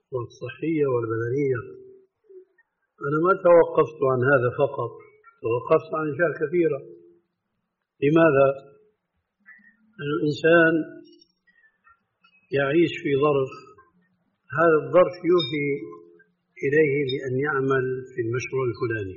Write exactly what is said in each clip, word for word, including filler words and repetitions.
والصحية والبدنية. أنا ما توقفت عن هذا فقط، توقفت عن أشياء كثيرة. لماذا؟ الإنسان يعيش في ظرف، هذا الظرف يوحي إليه بأن يعمل في المشروع الفلاني،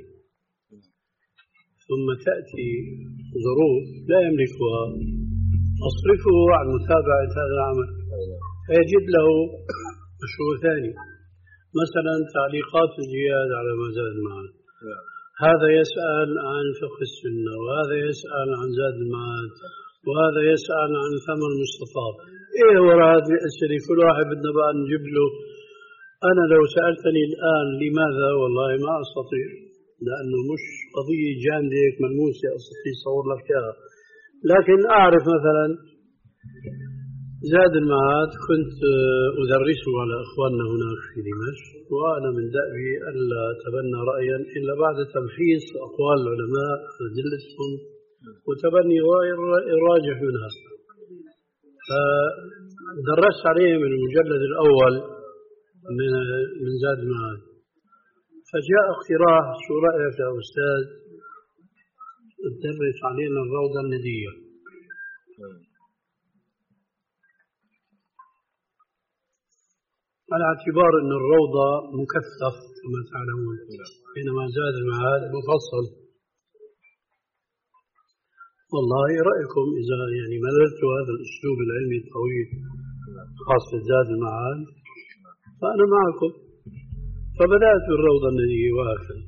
ثم تأتي ظروف لا يملكها أصرفه عن متابعة هذا العمل، فيجد له مشروع ثاني. مثلا تعليقات الجهاد على ما زاد المعاد، هذا يسأل عن فقه السنة، وهذا يسأل عن زاد المعاد، وهذا يسأل عن ثمن المصطفى. إيه وراء هذه الأسئلة كل واحد بدنا بقى نجيب له. أنا لو سألتني الآن لماذا، والله ما أستطيع، لأنه مش قضية جامدة هيك ملموسة أستطيع أصور لك إياها. لكن أعرف مثلا زاد المعاد كنت أدرسه على إخواننا هناك في دمشق، وأنا من دأبي ألا أتبنى رأيا إلا بعد تمحيص أقوال العلماء أدلتهم وتبني رأي الراجح منها. فدرست عليه من المجلد الأول من من زاد المعاد، فجاء اقتراح شو رأيك يا أستاذ تدرس علينا الروضة الندية. على اعتبار أن الروضة مكثف كما تعلمون، بينما زاد المعاد مفصل. والله رأيكم إذا يعني مللت هذا الأسلوب العلمي الطويل خاصة زاد المعاد فأنا معكم. فبدأت بالروضة الندية وهكذا.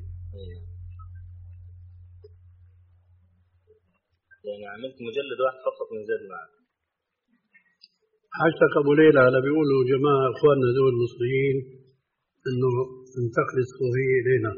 يعني عملت مجلد واحد فقط من زاد المعاد. حاجتك أبو ليلى على بيقولوا جماعة إخواننا دول المصريين إنه انتقل الصوفية إلينا.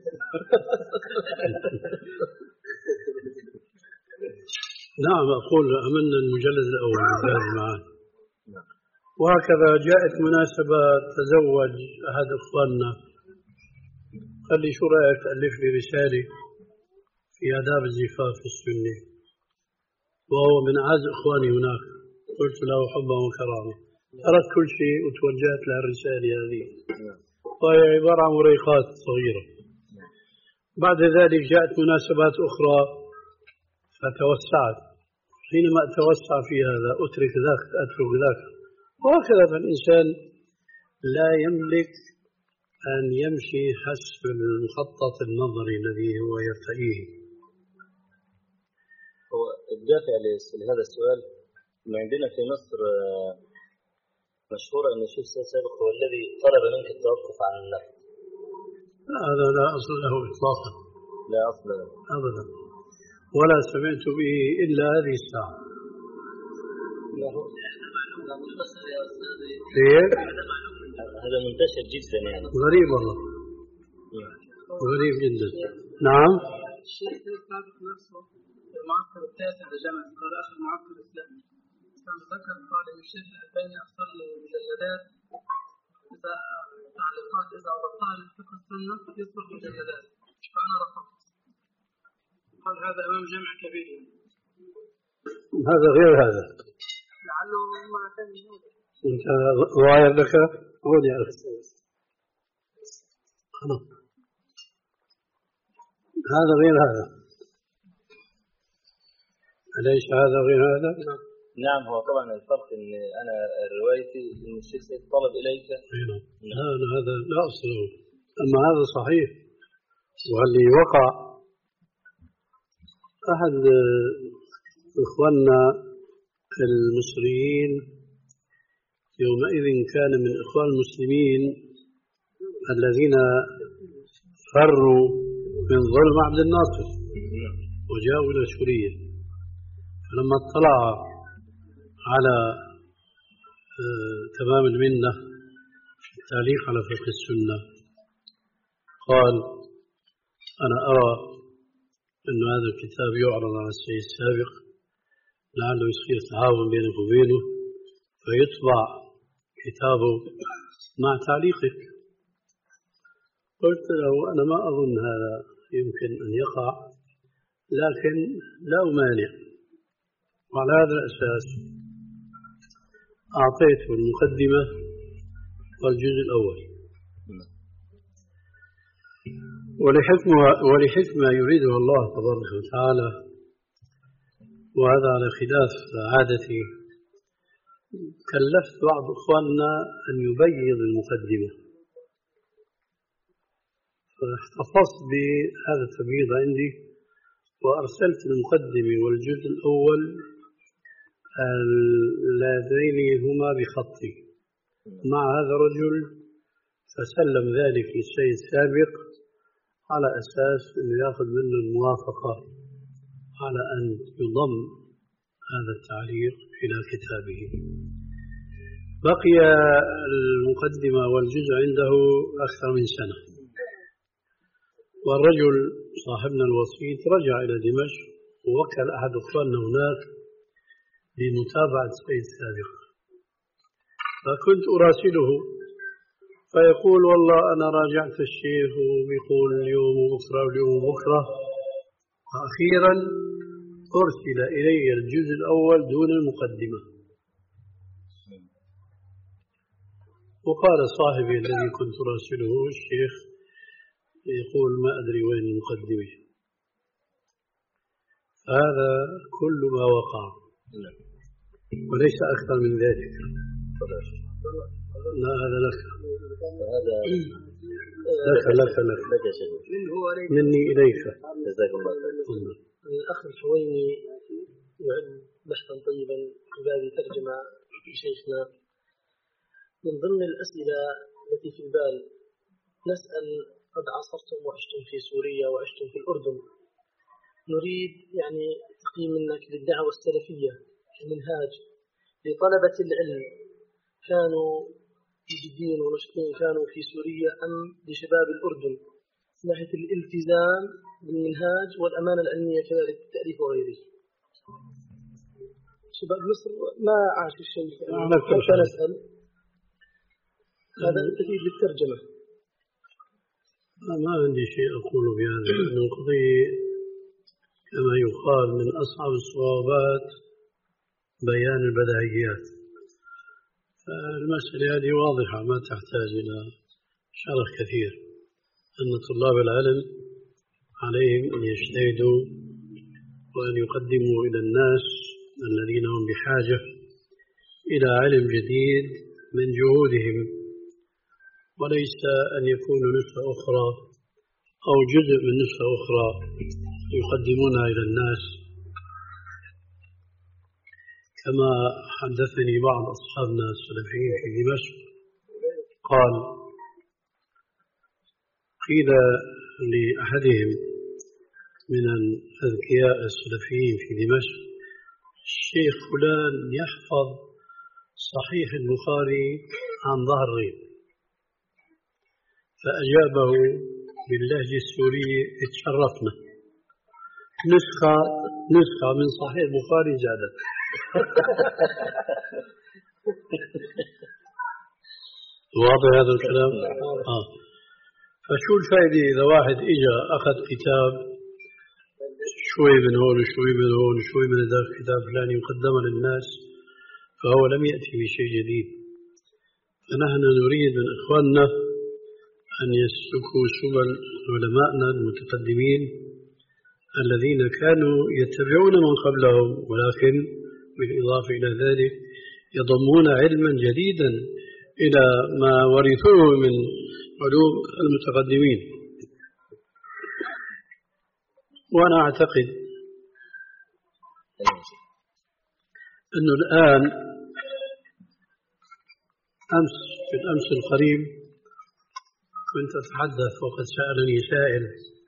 نعم أقول عملنا المجلد الأول من زاد المعاد، وهكذا جاءت مناسبة تزوج أحد إخواننا قال لي شو رأيك تألف لي رسالة في آداب الزفاف في السنة، وهو من أعز إخواني هناك. قلت له حبا وكرامة، تركت كل شيء وتوجهت له الرسالة هذه، وهي عبارة عن وريقات صغيرة. بعد ذلك جاءت مناسبات أخرى فتوسعت، حينما أتوسع في هذا أترك ذاك أترك ذاك، وهكذا. فالإنسان لا يملك أن يمشي حسب المخطط النظري الذي هو يرتئيه. هو الدافع لهذا السؤال ما عندنا في مصر مشهورة أن الشيخ سابق هو الذي طلب منك التوقف عن النفط. هذا لا أصل له إطلاقا، لا أصل له أبدا، ولا سمعت به إلا هذه الساعة. كيف؟ هذا منتشر جدا يعني. غريب والله، غريب جدا. نعم. الشيخ سابق نفسه في المعسكر التاسع لجامعة القاهرة آخر معسكر إسلامي كان ذكر قال إن الشيخ الألباني أرسل له مجلدات إذا تعليقات إذا أضفتها لفقه السنة يصبح مجلدات، فأنا رفضت. قال هذا أمام جمع كبير. هذا غير هذا. لعله ما كان أنت ظاهر لك قول يا أخي. خلاص هذا غير هذا، أليس هذا غير هذا؟ نعم. هو طبعا الفرق إن أنا روايتي إن الشيخ سيد طلب إليك. هذا هذا لا أصل له، أما هذا صحيح. واللي وقع أحد إخواننا المصريين يومئذ كان من إخوان المسلمين الذين فروا من ظلم عبد الناصر وجاءوا إلى سوريا. فلما اطلع على تمام المنة في التعليق على فقه السنة قال أنا أرى أن هذا الكتاب يعرض على السيد السابق لعله يصير تعاون بينك وبينه فيطبع كتابه مع تعليقك. قلت له أنا ما أظن هذا يمكن أن يقع، لكن لا أمانع. وعلى هذا الأساس أعطيته المقدمة والجزء الأول. ولحكمة, ولحكمة يريدها الله تبارك وتعالى، وهذا على خلاف عادتي، كلفت بعض إخواننا أن يبيض المقدمة، فاحتفظت بهذا التبييض عندي وأرسلت المقدمة والجزء الأول اللذين هما بخطي مع هذا الرجل، فسلم ذلك للشيء السابق على أساس أنه يأخذ منه الموافقة على أن يضم هذا التعليق إلى كتابه. بقي المقدمة والجزء عنده أكثر من سنة، والرجل صاحبنا الوسيط رجع إلى دمشق ووكل أحد أخواننا هناك لمتابعة السيد السابق، فكنت أراسله فيقول والله أنا راجعت الشيخ وبيقول اليوم وبكرة واليوم وبكرة، وأخيرا أرسل إلي الجزء الأول دون المقدمة، وقال صاحبي الذي كنت أراسله الشيخ يقول ما أدري وين المقدمة. هذا كل ما وقع وليس أكثر من ذلك. لا هذا لك هذا لك لك لك مني إليك. جزاك الله خير. الأخ الحويني يعد بحثا طيبا في باب ترجمة شيخنا. من ضمن الأسئلة التي في البال نسأل: قد عاصرتم وعشتم في سوريا وعشتم في الأردن، نريد يعني تقييم منك للدعوة السلفية كمنهاج لطلبة العلم، كانوا جدين ونشطين كانوا في سوريا أم لشباب الأردن من ناحية الالتزام بالمنهاج والأمانة العلمية كذلك التأليف وغيره؟ شباب مصر ما عاش الشيء، حتى نسأل هذا تفيد بالترجمة. ما عندي شيء أقول بهذا، لأن القضية كما يقال من أصعب الصعوبات بيان البديهيات، فالمسألة هذه واضحة ما تحتاج إلى شرح كثير، أن طلاب العلم عليهم أن يجتهدوا وأن يقدموا إلى الناس الذين هم بحاجة إلى علم جديد من جهودهم، وليس أن يكونوا نسخة أخرى أو جزء من نسخة أخرى يقدمونها إلى الناس. كما حدثني بعض أصحابنا السلفيين في دمشق قال: قيل لأحدهم من الأذكياء السلفيين في دمشق: الشيخ فلان يحفظ صحيح البخاري عن ظهر غيب، فأجابه باللهجة السورية: اتشرفنا، نسخة نسخة من صحيح البخاري زادت. واضح هذا الكلام؟ آه. فشو الفائدة إذا واحد إجا أخذ كتاب شوي من هون وشوي من هون وشوي من ذاك الكتاب فلاني يقدمه للناس، فهو لم يأتي بشيء جديد. فنحن نريد من إخواننا أن يسلكوا سبل علمائنا المتقدمين الذين كانوا يتبعون من قبلهم، ولكن بالإضافة إلى ذلك يضمون علما جديدا إلى ما ورثوه من علوم المتقدمين. وأنا أعتقد أنه الآن أمس في الأمس القريب كنت أتحدث وقد سألني سائل: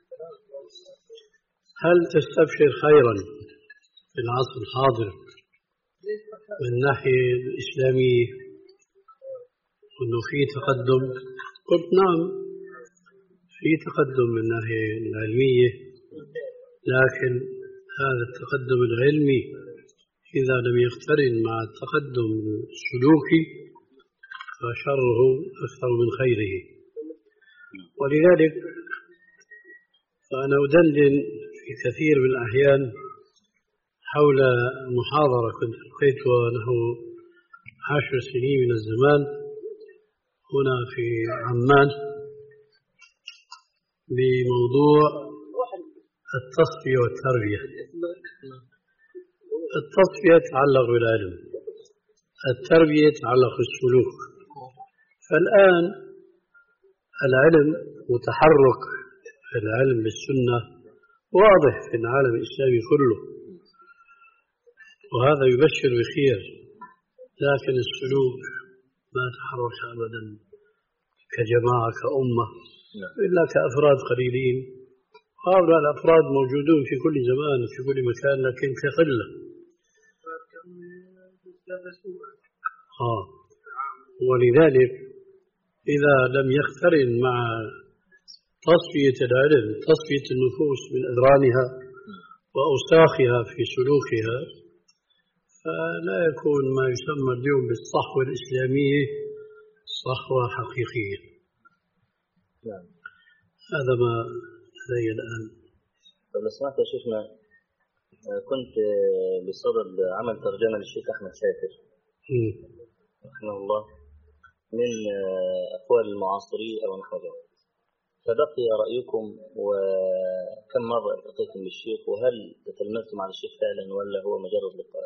هل تستبشر خيرا في العصر الحاضر من الناحية الإسلامية وأنه في تقدم؟ قلت نعم، في تقدم من الناحية العلمية، لكن هذا التقدم العلمي إذا لم يقترن مع التقدم السلوكي فشره أكثر من خيره. ولذلك فأنا أدندن في كثير من الأحيان حول محاضرة كنت ألقيتها نحو عشر سنين من الزمان، هنا في عمان بموضوع التصفية والتربية. التصفية تتعلق بالعلم، التربية تتعلق بالسلوك. فالآن العلم وتحرك العلم بالسنة واضح في العالم الإسلامي كله، وهذا يبشر بخير، لكن السلوك ما تحرك أبدا كجماعة كأمة إلا كأفراد قليلين، هؤلاء الأفراد موجودون في كل زمان في كل مكان لكن كقلة. آه. ولذلك إذا لم يقترن مع تصفية العلم تصفية النفوس من أذرانها وأوساخها في سلوكها، فلا يكون ما يسمى اليوم بالصحوة الإسلامية صحوة حقيقية. هذا ما لدي الآن. لو سمعت يا شيخنا، كنت بصدد عمل ترجمة للشيخ أحمد شاكر رحمه الله من أقوال المعاصرين أو نحو ذلك، فبقي رأيكم وكم مرة التقيتم بالشيخ، وهل تتلمذتم على الشيخ فعلا ولا هو مجرد لقاء؟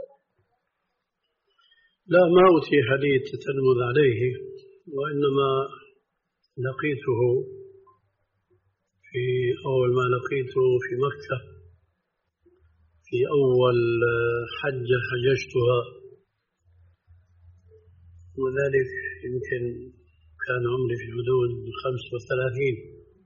لا، ما أتيح لي التتلمذ عليه، وإنما لقيته في أول ما لقيته في مكة في أول حجة حججتها، وذلك يمكن كان عمري في حدود خمس وثلاثين.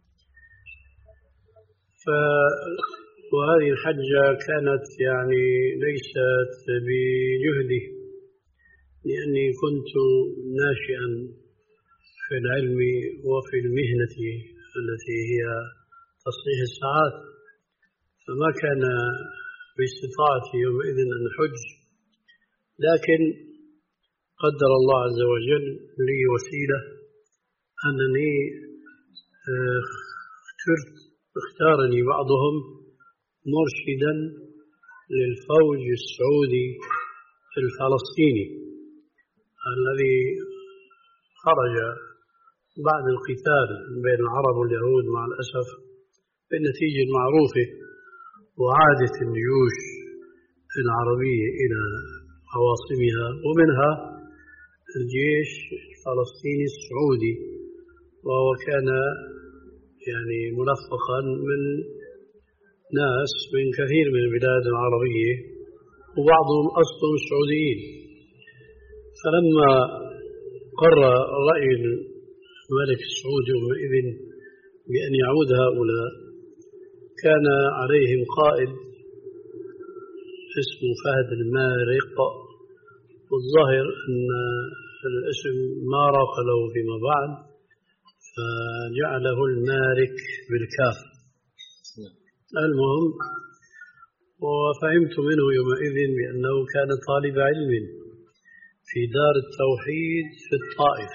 ف وهذه الحجة كانت يعني ليست بجهدي، لأني كنت ناشئا في العلم وفي المهنة التي هي تصحيح الساعات، فما كان باستطاعتي يومئذ أن أحج، لكن قدر الله عز وجل لي وسيلة أنني اخترت اختارني بعضهم مرشدا للفوج السعودي الفلسطيني الذي خرج بعد القتال بين العرب واليهود مع الأسف بالنتيجة المعروفة، وعادت الجيوش العربية إلى عواصمها ومنها الجيش الفلسطيني السعودي، وهو كان يعني ملفقا من ناس من كثير من البلاد العربية وبعضهم أصلهم سعوديين. فلما قرر رأي الملك السعودي يومئذ بأن يعود هؤلاء، كان عليهم قائد اسمه فهد المارق، والظاهر أن الاسم ما راق له فيما بعد فجعله المارك بالكاف. المهم، وفهمت منه يومئذ بأنه كان طالب علم في دار التوحيد في الطائف،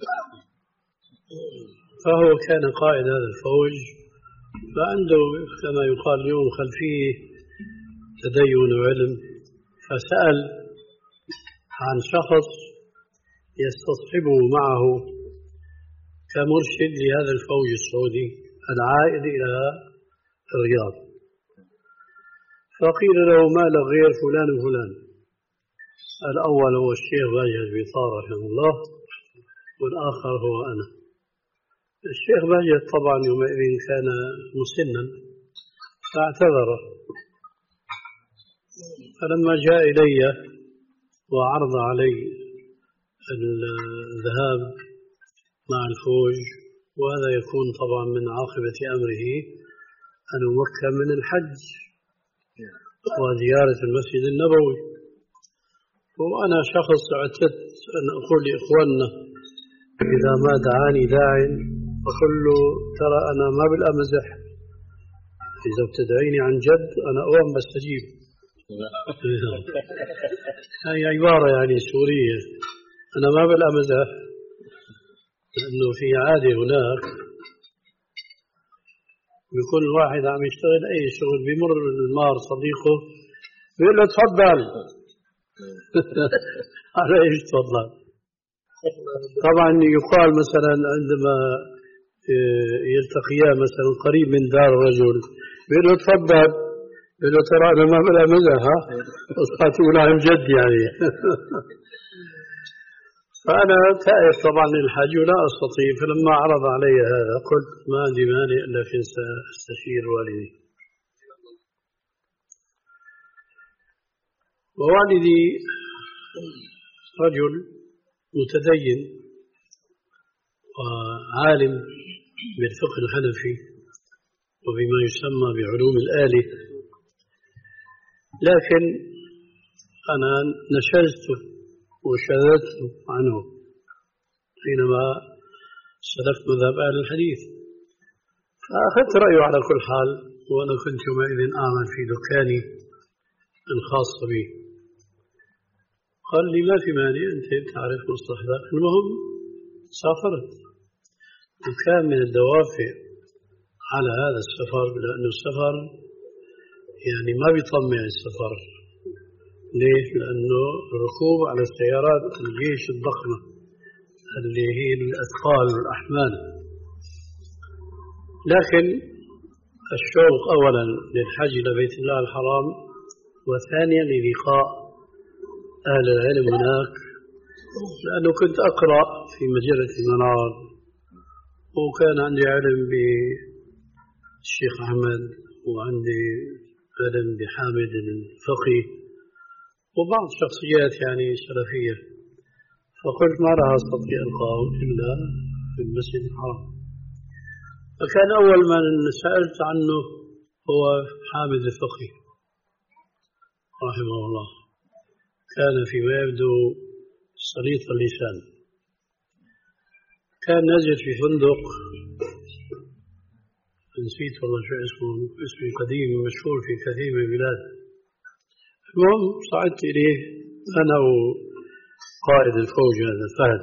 فهو كان قائد هذا الفوج، فعنده كما يقال اليوم خلفيه تدين وعلم، فسأل عن شخص يستصحبه معه كمرشد لهذا الفوج السعودي العائد إلى الرياض، فقيل له ما له غير فلان وفلان. الأول هو الشيخ باجة بيطار رحمه الله، والآخر هو أنا. الشيخ باجة طبعا يومئذ كان مسنا فاعتذر، فلما جاء إلي وعرض علي الذهاب مع الفوج، وهذا يكون طبعا من عاقبة أمره أن أمكن من الحج وزيارة المسجد النبوي، وأنا شخص اعتدت أن أقول لإخواننا إذا ما دعاني داع أقول له ترى أنا ما بالأمزح، إذا بتدعيني عن جد أنا أوام بستجيب. هاي عبارة يعني سورية، أنا ما بالأمزح، لأنه في عادة هناك بيكون الواحد عم يشتغل أي شغل بيمر المار صديقه بيقول له تفضل. على إيش تفضل؟ طبعا يقال مثلا عندما يلتقيا مثلا قريب من دار الرجل بيقول له تفضل، بيقول له ترى أنا ما بلا مزح ها أصبحت أقولها عن جد يعني. فأنا تائب طبعا للحج ولا أستطيع، فلما عرض علي هذا قلت ما عندي مانع لكن سأستشير والدي. ووالدي رجل متدين وعالم بالفقه الحنفي وبما يسمى بعلوم الآلة، لكن أنا نشزت وشذت عنه حينما سلكت مذهب أهل الحديث، فأخذت رأيه على كل حال. وأنا كنت يومئذ أعمل في دكاني الخاص بي. قال لي ما في مانع، أنت تعرف مصطلح ذاك. المهم سافرت، وكان من الدوافع على هذا السفر لأنه السفر يعني ما بيطمع السفر. ليش؟ لأنه الركوب على السيارات الجيش الضخمة اللي هي الأثقال والأحمال، لكن الشوق أولا للحج إلى بيت الله الحرام، وثانيا للقاء أهل العلم هناك، لأنه كنت أقرأ في مجلة المنار وكان عندي علم بالشيخ أحمد وعندي علم بحامد الفقي وبعض شخصيات يعني سلفية، فقلت ما راح أستطيع ألقاهم إلا في المسجد الحرام. فكان أول من سألت عنه هو حامد الفقي رحمه الله، كان فيما يبدو سليط اللسان، كان نزل في فندق نسيت والله شو اسمه، اسمه قديم مشهور في كثير من البلاد. المهم صعدت إليه أنا وقائد الفوج هذا فهد،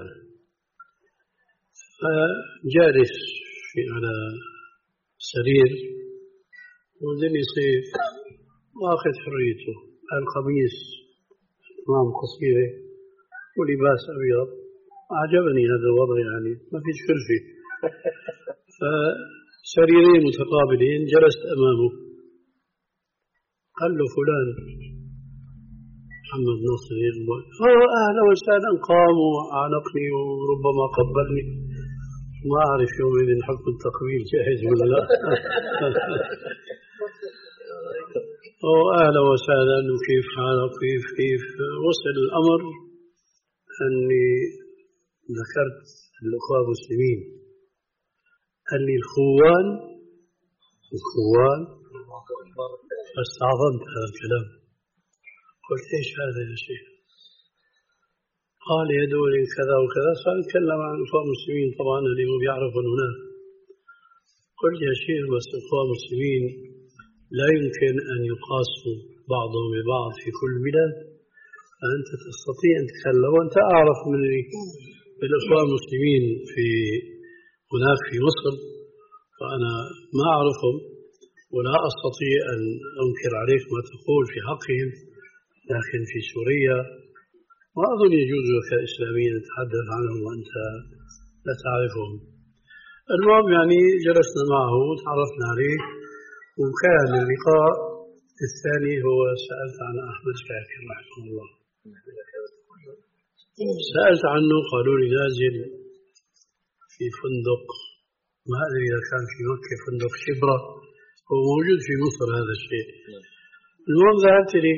فجالس في على سرير وذني صيف واخذ حريته، القميص أمام قصيرة ولباس أبيض. أعجبني هذا الوضع يعني ما فيش خلفة. فسريرين متقابلين جلست أمامه، قال له فلان محمد ناصر يقبل، هو أهلا وسهلا، قام وعانقني وربما قبلني، ما أعرف يومئذ حق التقبيل جاهز ولا لا. هو أهلا وسهلا وكيف حالك كيف كيف. وصل الأمر أني ذكرت الأخوة المسلمين، قال لي الخوان الخوان، فاستعظمت هذا الكلام. قلت ايش هذا يا شيخ؟ قال يدوني كذا وكذا، صار يتكلم عن الأخوة المسلمين طبعا اللي ما بيعرفون هناك. قلت يا شيخ بس الأخوة المسلمين لا يمكن أن يقاسوا بعضهم ببعض في كل بلاد، فأنت تستطيع أن تتكلم وأنت أعرف مني بالأخوة المسلمين في هناك في مصر، فأنا ما أعرفهم ولا أستطيع أن أنكر عليك ما تقول في حقهم، لكن في سوريا ما أظن يجوز لك إسلاميا أن تتحدث عنهم وأنت لا تعرفهم. المهم يعني جلسنا معه وتعرفنا عليه، وكان اللقاء الثاني هو سألت عن أحمد شاكر رحمه الله. سألت عنه، قالوا لي نازل في فندق، ما أدري إذا كان في مكة فندق شبرة، هو موجود في مصر هذا الشيء. المهم ذهبت لي،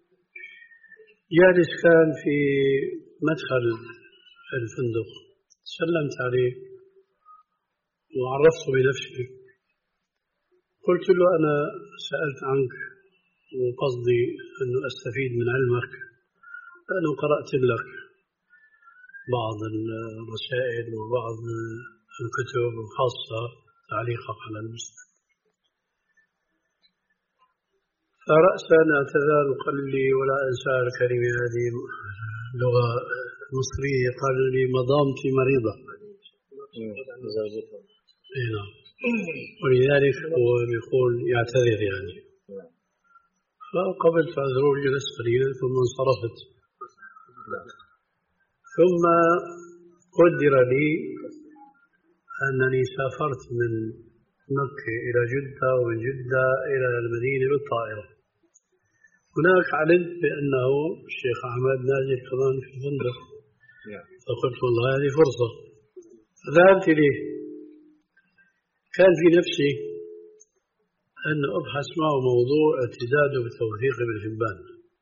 جالس كان في مدخل الفندق، سلمت عليه وعرفته بنفسي. قلت له أنا سألت عنك وقصدي أنه أستفيد من علمك، لأنه قرأت لك بعض الرسائل وبعض الكتب الخاصة تعليقك على المسند. فرأسا اعتذر وقال لي ولا أنسى الكلمة هذه لغة مصرية، قال لي مدامتي مريضة. نعم، ولذلك هو يقول يعتذر يعني. فقبلت عذره وجلست قليلا ثم انصرفت. ثم قدر لي أنني سافرت من مكة إلى جدة ومن جدة إلى المدينة بالطائرة. هناك علمت بأنه الشيخ أحمد نازل كمان في الفندق، فقلت والله هذه فرصة، فذهبت إليه. كان في نفسي أن أبحث معه موضوع اعتداده بتوثيق ابن حبان،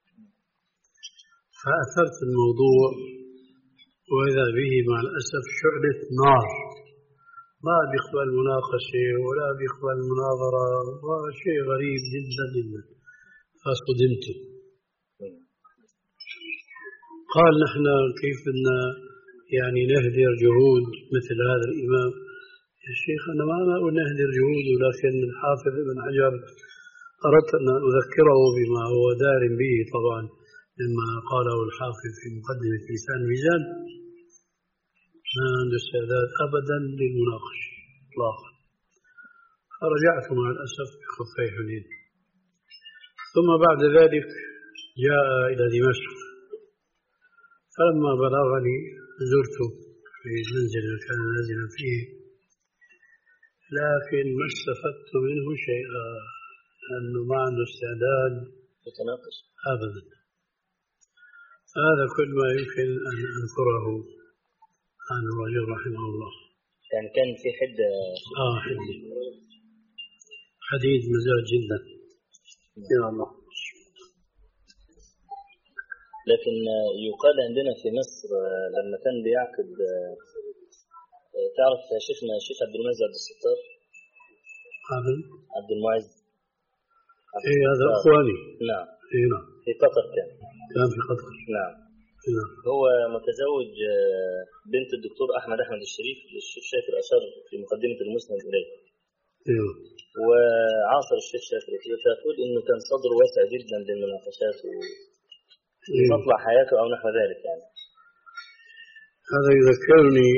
فأثرت الموضوع، وإذا به مع الأسف شعلة نار، ما بيقبل مناقشة ولا بيقبل مناظرة، وشيء غريب جدا جدا. فصدمت. قال نحن كيف بدنا يعني نهدر جهود مثل هذا الإمام؟ يا شيخ أنا ما أقول نهدر جهوده، لكن الحافظ ابن حجر أردت أن أذكره بما هو دار به طبعا مما قاله الحافظ في مقدمة لسان الميزان. ما عنده استعداد أبدا للمناقشة إطلاقا. فرجعت مع الأسف بخفي حنين. ثم بعد ذلك جاء إلى دمشق، فلما بلغني زرته في المنزل الذي كان نازلا فيه، لكن ما استفدت منه شيئا، لأنه ما عنده استعداد يتناقش أبدا. هذا كل ما يمكن أن أذكره عن الرجل رحمه الله. يعني كان في حدة آه حديد حديد مزاج جدا. يا الله. لكن يقال عندنا في مصر لما كان بيعقد، تعرف شيخنا الشيخ عبد المعز عبد الستار عبد عبد المعز إيه هذا أخواني. نعم. إيه نعم. في قطر كان كان في قطر. نعم. نعم. هو متزوج بنت الدكتور أحمد أحمد الشريف، الشيخ شاكر أشار في مقدمة المسند إليه. أيوه. وعاصر الشيخ شاكر، فأقول إنه كان صدره واسع جدا للمناقشات في مطلع حياته أو نحو ذلك. يعني هذا يذكرني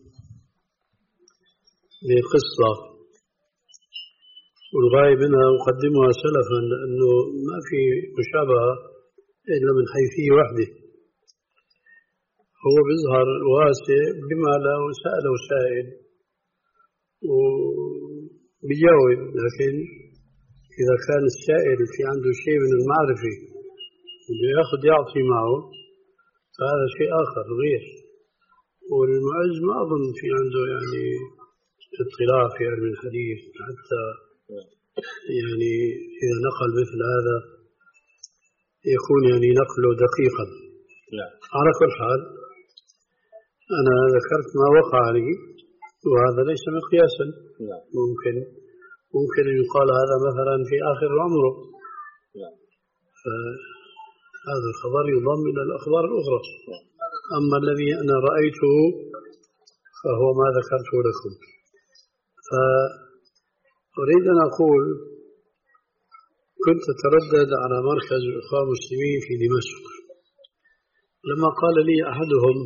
بقصة والغاية منها أقدمها سلفا، لأنه ما في مشابهة إلا من حيثية واحدة. هو بيظهر واسع بما لو سأله سائل وبيجاوب، لكن إذا كان السائل في عنده شيء من المعرفة وبياخذ يعطي معه فهذا شيء آخر غير. والمعز ما أظن في عنده يعني اطلاع في علم الحديث، حتى يعني إذا نقل مثل هذا يكون يعني نقله دقيقا. لا. على كل حال أنا ذكرت ما وقع لي، وهذا ليس مقياسا. لا. ممكن ممكن أن يقال هذا مثلا في آخر عمره. لا. فهذا الخبر يضم إلى الأخبار الأخرى. لا. أما الذي أنا رأيته فهو ما ذكرته لكم. فأريد أن أقول كنت أتردد على مركز الإخوان المسلمين في دمشق، لما قال لي أحدهم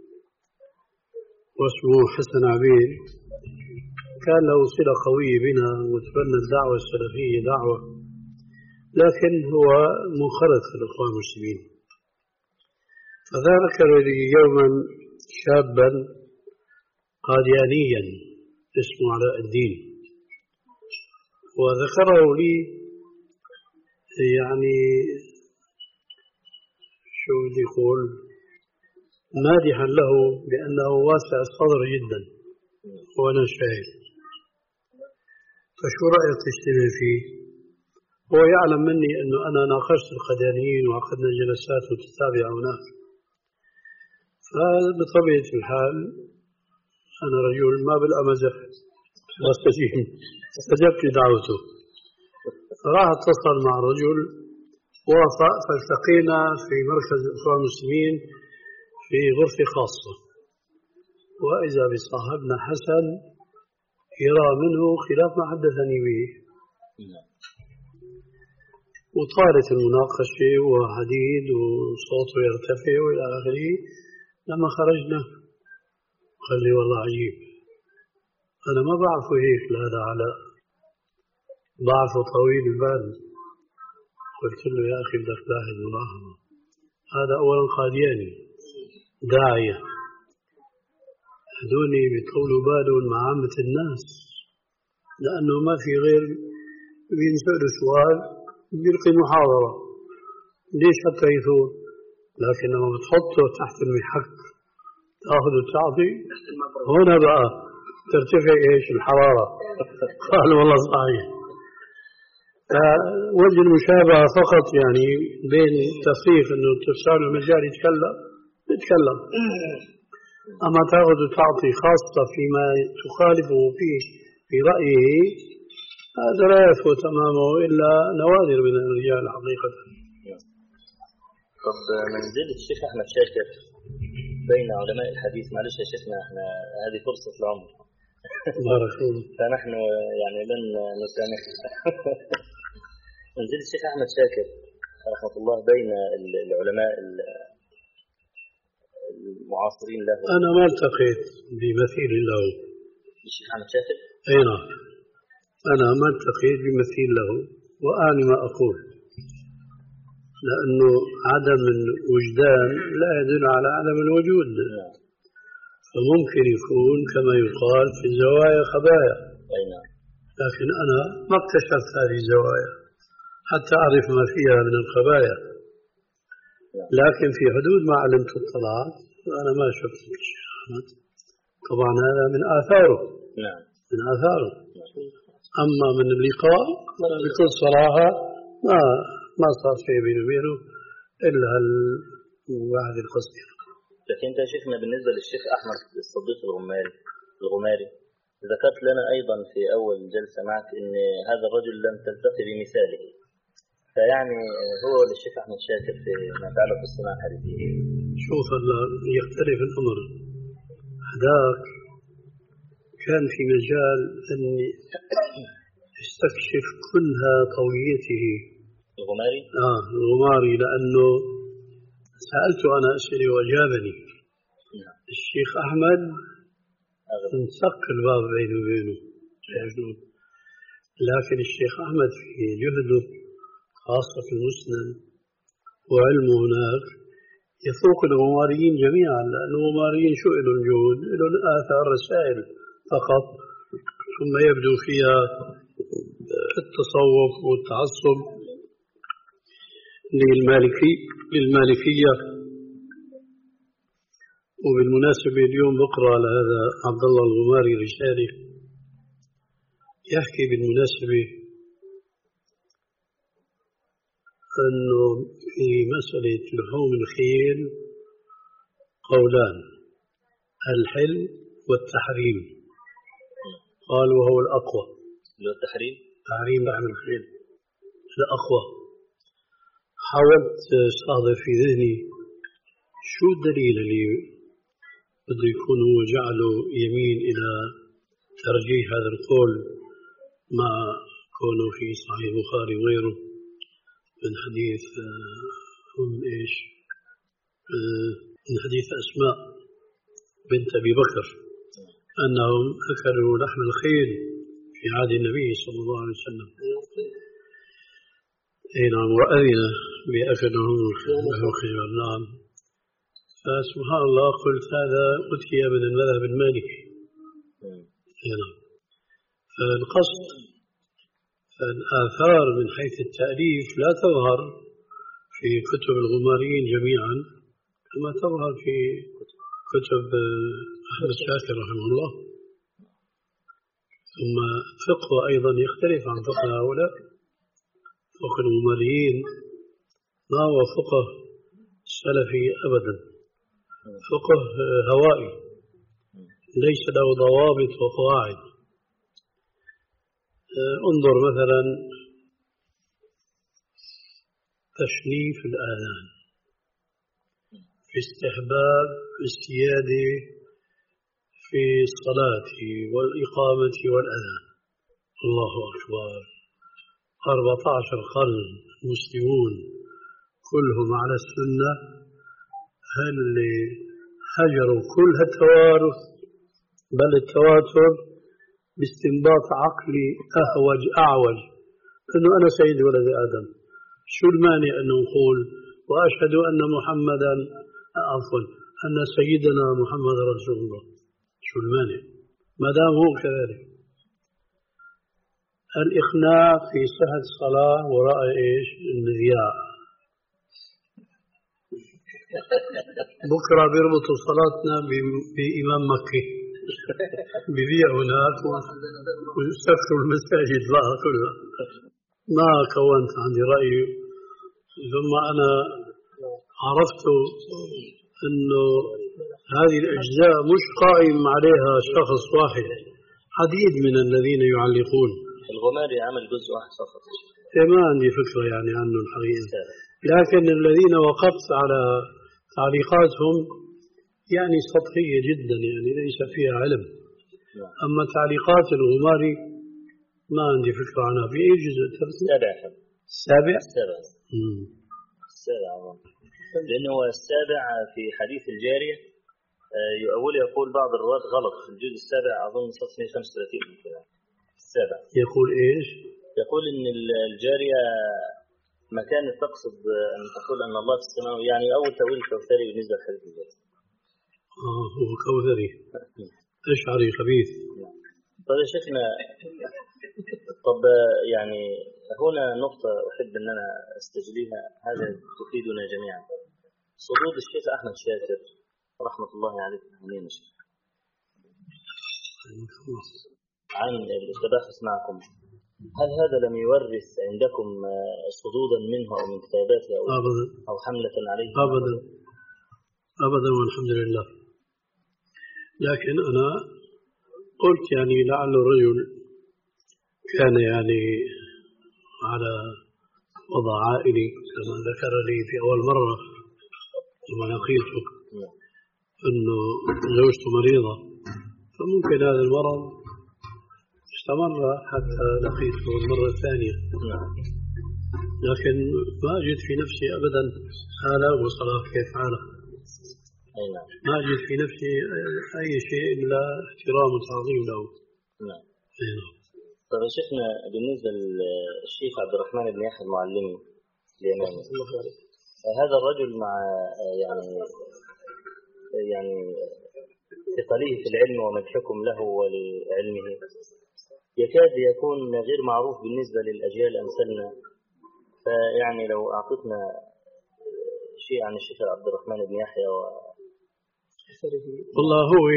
واسمه حسن عبيد، كان له صلة قوية بنا وتبنى الدعوة السلفية دعوة، لكن هو منخرط في الإخوان المسلمين. فذكر لي يوما شابا قاديانيا اسمه علاء الدين، وذكره لي يعني شو بدي يقول مادحا له بأنه واسع الصدر جدا وأنا شاهد. فشو رأيك تجتمع فيه؟ هو يعلم مني أنه أنا ناقشت القاديانيين وعقدنا جلسات متتابعة هناك، فبطبيعة الحال أنا رجل ما بالأمزح واستجيب استجبت لدعوته. راح اتصل مع رجل وافق، فالتقينا في مركز الإخوان المسلمين في غرفة خاصة، وإذا بصاحبنا حسن يرى منه خلاف ما حدثني به، وطالت المناقشة وحديد وصوته يرتفع وإلى آخره. لما خرجنا قال لي والله عجيب، أنا ما بعرفه هيك، هذا علاء بعرفه طويل البال. قلت له يا أخي بدك تلاحظ ملاحظة، هذا أولا قادياني داعية، هذول بيطولوا بالهم مع عامة الناس، لأنه ما في غير بينسألوا سؤال بيلقي محاضرة ليش حتى يثور. لكن لما بتحطه تحت المحك تأخذ وتعطي، هنا بقى ترتفع إيش الحرارة. قال والله صحيح. وجه المشابهة فقط يعني بين تصريف إنه تفسر المجال يتكلم يتكلم، أما تأخذ وتعطي خاصة فيما تخالفه فيه في رأيه، هذا لا يثبت أمامه إلا نوادر من الرجال حقيقة. طب منزلة الشيخ أحمد شاكر بين علماء الحديث، معلش يا شيخنا احنا هذه فرصة العمر بارك الله فنحن يعني لن نسامح. منزلة الشيخ أحمد شاكر رحمة الله بين العلماء المعاصرين له. أنا ما التقيت بمثيل له. الشيخ أحمد شاكر؟ أي نعم، أنا ما التقيت بمثيل له، وأنا ما أقول، لأنه عدم الوجدان لا يدل على عدم الوجود. فممكن يكون كما يقال في الزوايا خبايا، لكن أنا ما اكتشفت هذه الزوايا حتى أعرف ما فيها من الخبايا، لكن في حدود ما علمت اطلعت وأنا ما شفت الشيخ أحمد. طبعا هذا من آثاره من آثاره أما من اللقاء بكل صراحة ما ما صار شيء بينه وبينه إلا الواحد القصير. لكن أنت شيخنا بالنسبة للشيخ أحمد الصديق الغماري الغماري ذكرت لنا أيضا في أول جلسة معك أن هذا الرجل لم تلتقي بمثاله، فيعني هو للشيخ أحمد شاكر في ما يتعلق بالصناعة الحديثية. شوف يختلف الأمر. هذاك كان في مجال أن يستكشف كلها طويته الغماري؟ آه الغماري، لأنه سألته أنا أسئلة وأجابني. نعم. الشيخ أحمد انسق الباب بينه وبينه، لكن الشيخ أحمد في جهده خاصة في المسند وعلمه هناك يفوق الغماريين جميعا، لأن الغماريين شو إلهم الجهود؟ إلهم آثار رسائل فقط، ثم يبدو فيها التصوف والتعصب للمالكي للمالكية. وبالمناسبة اليوم بقرأ على هذا عبد الله الغماري رسالة يحكي بالمناسبة أنه في مسألة لحوم الخيل قولان، الحل والتحريم. قال وهو الأقوى. التحريم؟ تحريم لحم الخيل الأقوى. حاولت استحضر في ذهني شو الدليل اللي بده يكون هو جعله يمين إلى ترجيح هذا القول مع كونه في صحيح البخاري وغيره من حديث أم إيش من حديث أسماء بنت أبي بكر أنهم أكلوا لحم الخيل في عهد النبي صلى الله عليه وسلم. أي نعم، وأذن بأكلهم الخيل. نعم. فسبحان الله قلت هذا أتي من المذهب المالكي. نعم. فالقصد الآثار من حيث التأليف لا تظهر في كتب الغماريين جميعا كما تظهر في كتب أحمد شاكر رحمه الله. ثم فقه أيضا يختلف عن فقه هؤلاء. فقه الغماريين ما هو فقه سلفي أبدا، فقه هوائي ليس له ضوابط وقواعد. انظر مثلا تشنيف الآذان في استحباب السيادة في الصلاة والإقامة والأذان. الله أكبر، أربعة عشر قرن مسلمون كلهم على السنة، هل هجروا كل التوارث بل التواتر باستنباط عقلي أهوج أعوج أنه أنا سيد ولد آدم. شو المانع أن نقول وأشهد أن محمدا عفوا أن سيدنا محمد رسول الله؟ شو شو المانع ما دام هو كذلك؟ الإخناع في صحة الصلاة وراء إيش؟ المذياع. بكرة بيربطوا صلاتنا بإمام مكي ببيع هناك ويسكروا المساجد بقى كلها. ما كونت عندي رأي، ثم أنا عرفت أنه هذه الأجزاء مش قائم عليها شخص واحد، عديد من الذين يعلقون. الغماري عمل جزء واحد فقط. ما عندي فكرة يعني عنه الحقيقة، لكن الذين وقفت على تعليقاتهم يعني سطحية جدا، يعني ليس فيها علم. أما تعليقات الغماري ما عندي فكرة عنها. في أي جزء؟ السابع. السابع؟ السابع. السابع. لأنه هو السابع في حديث الجارية يؤول يقول بعض الرواة غلط في الجزء السابع، أظن صفحة مئة وخمسة وثلاثين. السابع يقول إيش؟ يقول إن الجارية مكان تقصد أن تقول أن الله في السماء، يعني أول تأويل كوثري بالنسبة لحديث الجارية. آه هو كوثري أشعري خبيث. طيب يا شيخنا، طب يعني هنا نقطة أحب أن أنا أستجليها، هذا تفيدنا جميعا. صدود الشيخ أحمد شاكر رحمة الله عليه منين شيخ عن التباحث معكم، هل هذا لم يورث عندكم صدودا منه أو من كتاباته أو, أو حملة عليه؟ أبدا أبدا والحمد لله. لكن أنا قلت يعني لعل الرجل كان يعني على وضع عائلي كما ذكر لي في أول مرة لما لقيته أنه زوجته مريضة، فممكن هذا المرض استمر حتى لقيته المرة الثانية، لكن ما أجد في نفسي أبدا حالة وصلاة كيف حالة، ما أجد في نفسي أي شيء إلا احترام وتعظيم له. نعم. طيب يا شيخنا، بالنسبة للشيخ عبد الرحمن بن يحيى المعلمي اليماني، هذا الرجل مع يعني يعني ثقله في العلم ومدحكم له ولعلمه يكاد يكون غير معروف بالنسبة للأجيال أمثالنا، فيعني لو أعطتنا شيء عن الشيخ عبد الرحمن بن يحيى و... والله هو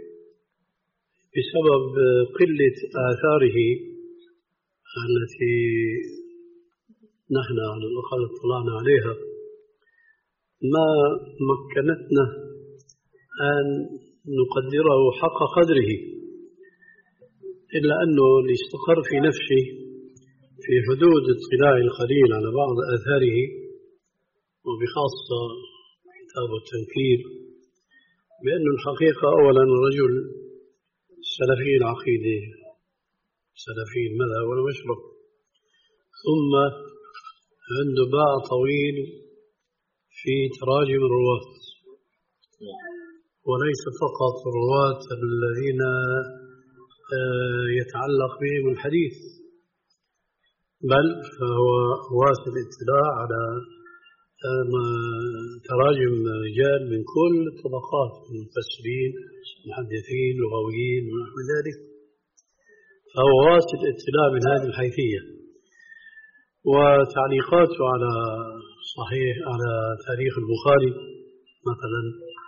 بسبب قلة آثاره التي نحن على الأقل اطلعنا عليها ما مكنتنا أن نقدره حق قدره، إلا أنه اللي استقر في نفسي في حدود اطلاع القليل على بعض آثاره، وبخاصة كتاب التنكير، بأن الحقيقة أولا رجل سلفي العقيدة سلفي المذهب والمشرب، ثم عنده باع طويل في تراجم الرواة، وليس فقط الرواة الذين يتعلق بهم الحديث، بل فهو واسع الاطلاع على تراجم رجال من كل الطبقات، مفسرين محدثين لغويين ونحو ذلك، فهو واسع الاطلاع من هذه الحيثية. وتعليقاته على صحيح على تاريخ البخاري مثلا،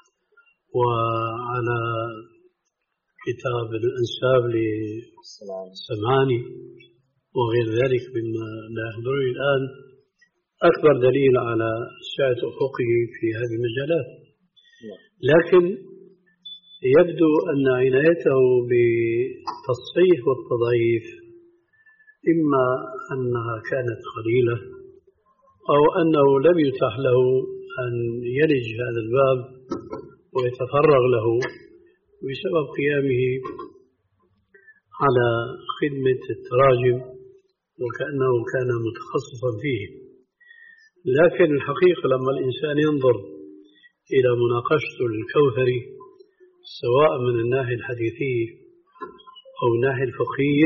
وعلى كتاب الأنساب للسمعاني وغير ذلك مما لا يحضرني الآن، أكبر دليل على سعة أفقه في هذه المجالات. لكن يبدو أن عنايته بالتصحيح والتضعيف إما أنها كانت قليلة أو أنه لم يتح له أن يلج هذا الباب ويتفرغ له بسبب قيامه على خدمة التراجم وكأنه كان متخصصا فيه. لكن الحقيقة لما الإنسان ينظر إلى مناقشته الكوثري سواء من الناحية الحديثية أو الناحية الفقهية،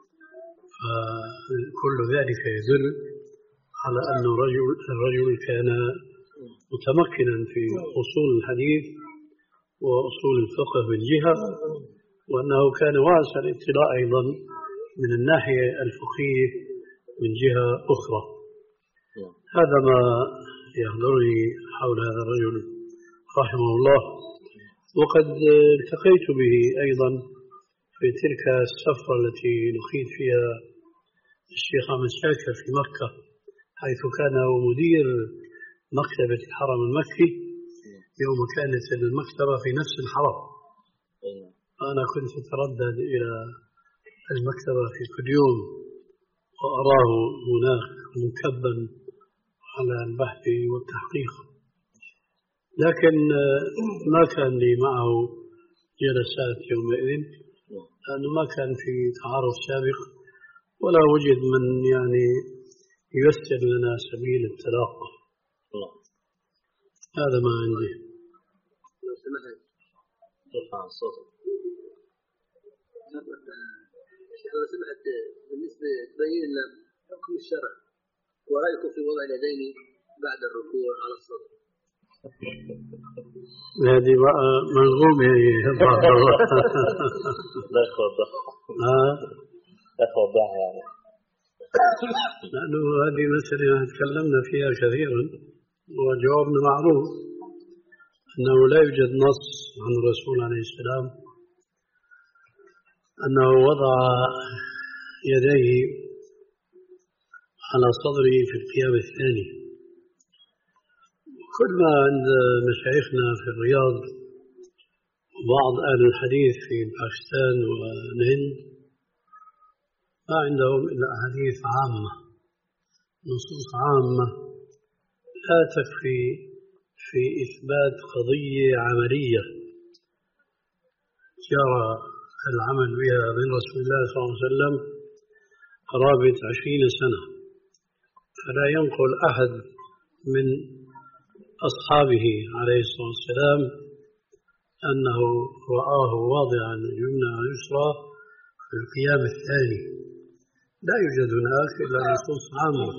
فكل ذلك يدل على أن الرجل, الرجل كان متمكنا في أصول الحديث وأصول الفقه من جهة، وأنه كان واسع الاطلاع أيضا من الناحية الفقهية من جهة أخرى. هذا ما يحضرني حول هذا الرجل رحمه الله. وقد التقيت به أيضا في تلك السفرة التي لقيت فيها الشيخ أحمد شاكر في مكة، حيث كان هو مدير مكتبة الحرم المكي يوم كانت المكتبة في نفس الحرم. أنا كنت أتردد إلى المكتبة في كل يوم وأراه هناك مكبا على البحث والتحقيق، لكن ما كان لي معه جلسات يومئذ لأنه ما كان في تعارف سابق ولا وجد من يعني ييسر لنا سبيل التلاقى. هذا ما عندي. لو سمحت ارفع الصوت. لو سمحت بالنسبة تبين لنا حكم الشرع ورأيكم في وضع اليدين بعد الركوع على الصدر. هذه بقى منظومة لا توضح لا توضح يعني، لأنه هذه مسألة تكلمنا فيها كثيرا وجوابنا معروف أنه لا يوجد نص عن الرسول عليه السلام أنه وضع يديه على صدره في القيام الثاني. كل ما عند مشايخنا في الرياض وبعض أهل الحديث في باكستان والهند ما عندهم إلا أحاديث عامة، نصوص عامة لا تكفي في إثبات قضية عملية جرى العمل بها من رسول الله صلى الله عليه وسلم قرابة عشرين سنة، فلا ينقل أحد من أصحابه عليه الصلاة والسلام أنه رآه واضعا اليمنى على اليسرى في القيام الثاني. لا يوجد هناك إلا نصوص عامة.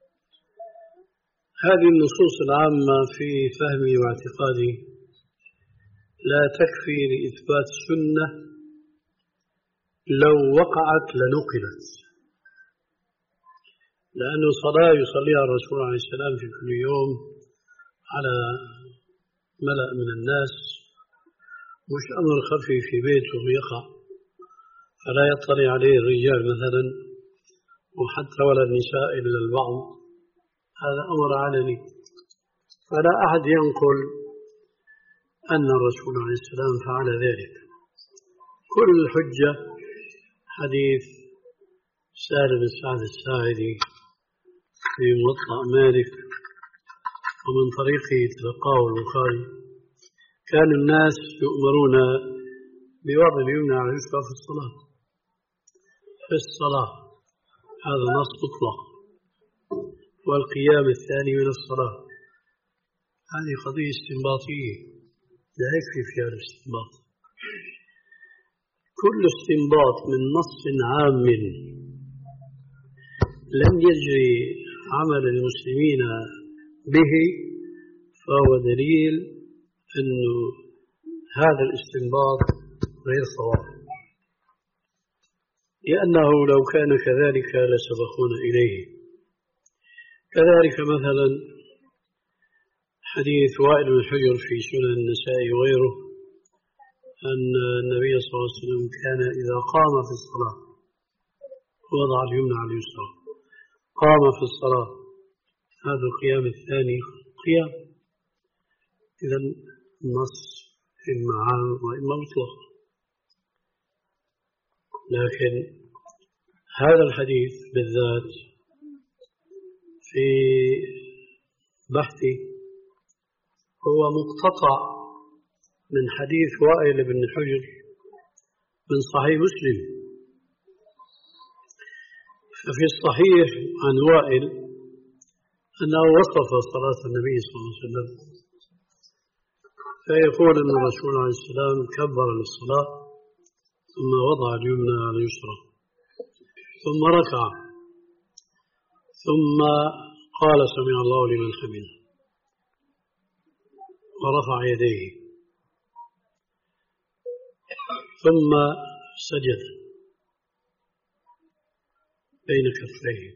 هذه النصوص العامة في فهمي واعتقادي لا تكفي لإثبات السنة، لو وقعت لنقلت، لأنه صلاة يصليها الرسول عليه السلام في كل يوم على ملأ من الناس، مش أمر خفي في بيته يقع فلا يطلع عليه الرجال مثلا وحتى ولا النساء إلا البعض، هذا أمر علني، فلا أحد ينقل أن الرسول عليه السلام فعل ذلك. كل الحجة حديث سالم بن سعد الساعدي في موطأ مالك ومن طريقه تلقاه البخاري، كان الناس يؤمرون بوضع اليمنى على اليسرى في الصلاة في الصلاة هذا نص مطلق، والقيام الثاني من الصلاة هذه قضية استنباطية لا يكفي فيها الاستنباط. كل استنباط من نص عام لم يجري عمل المسلمين به فهو دليل أن هذا الاستنباط غير صواب، لأنه لو كان كذلك لسبقونا إليه. كذلك مثلا حديث وائل بن حجر في سنن النسائي وغيره أن النبي صلى الله عليه وسلم كان إذا قام في الصلاة وضع اليمنى على اليسرى، قام في الصلاة، هذا القيام الثاني قيام. إذا النص إما عام وإما مطلق، لكن هذا الحديث بالذات في بحثي هو مقتطع من حديث وائل بن حجر من صحيح مسلم. ففي الصحيح عن وائل أنه وصف صلاة النبي صلى الله عليه وسلم فيقول أن الرسول عليه السلام كبر للصلاة ثم وضع اليمنى على اليسرى ثم ركع ثم قال سمع الله لمن حمده ورفع يديه ثم سجد بين كفيه،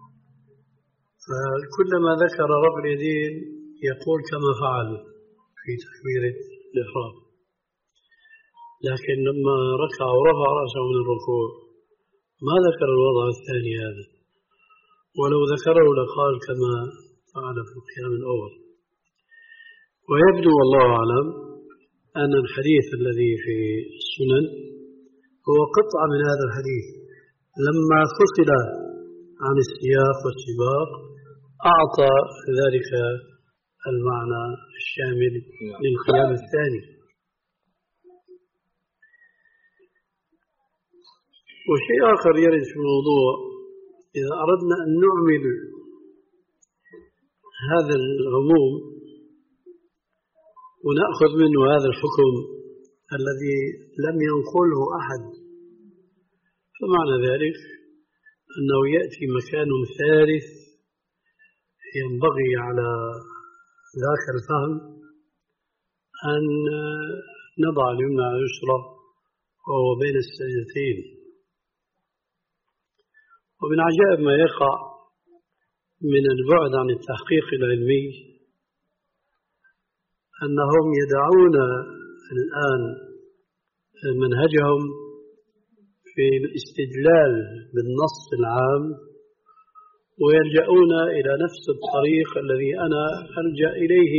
فكلما ذكر رفع اليدين يقول كما فعل في تكبيرة الإحرام، لكن لما ركع ورفع رأسه من الركوع ما ذكر الوضع الثاني هذا، ولو ذكره لقال كما فعل في القيام الأول. ويبدو والله أعلم أن الحديث الذي في السنن هو قطعة من هذا الحديث، لما فصل عن السياق والسباق أعطى ذلك المعنى الشامل للقيام الثاني. وشيء آخر يرد في الموضوع، إذا أردنا أن نعمل هذا العموم ونأخذ منه هذا الحكم الذي لم ينقله أحد، فمعنى ذلك أنه يأتي مكان ثالث ينبغي على ذاك الفهم أن نضع اليمنى على اليسرى وهو بين السجدتين. ومن عجائب ما يقع من البعد عن التحقيق العلمي أنهم يدعون الآن منهجهم في الاستدلال بالنص العام ويلجؤون إلى نفس الطريق الذي أنا ألجأ إليه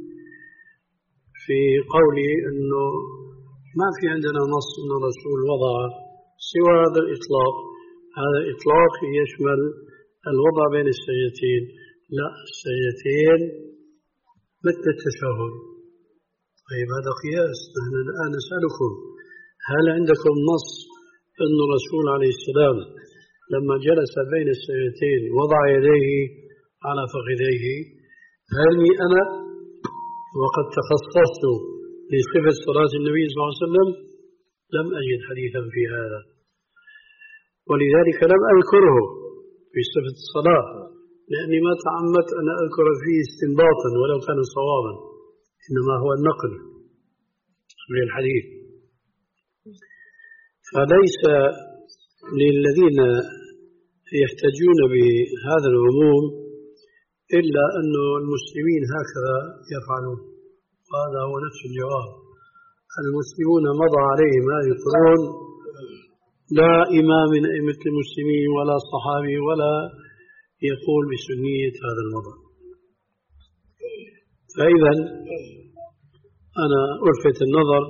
في قولي أنه ما في عندنا نص أن الرسول وضع سوى هذا الإطلاق. هذا الإطلاق يشمل الوضع بين السجدتين، لا السجدتين مثل التشهد. طيب هذا قياس. نحن الآن نسألكم هل عندكم نص أن الرسول عليه السلام لما جلس بين السجدتين وضع يديه على فخذيه؟ هلني أنا وقد تخصصت لصفة صلاة النبي صلى الله عليه وسلم لم أجد حديثا في هذا، ولذلك لم أذكره في صفة الصلاة، لأني ما تعمدت أن أذكر فيه استنباطا ولو كان صوابا، إنما هو النقل من الحديث. فليس للذين يحتاجون بهذا العموم إلا أن المسلمين هكذا يفعلون، وهذا هو نفس الجواب. المسلمون مضى عليهم هذه القرون، لا إمام من أئمة المسلمين ولا صحابي ولا يقول بسنية هذا الوضع. فإذا أنا ألفت النظر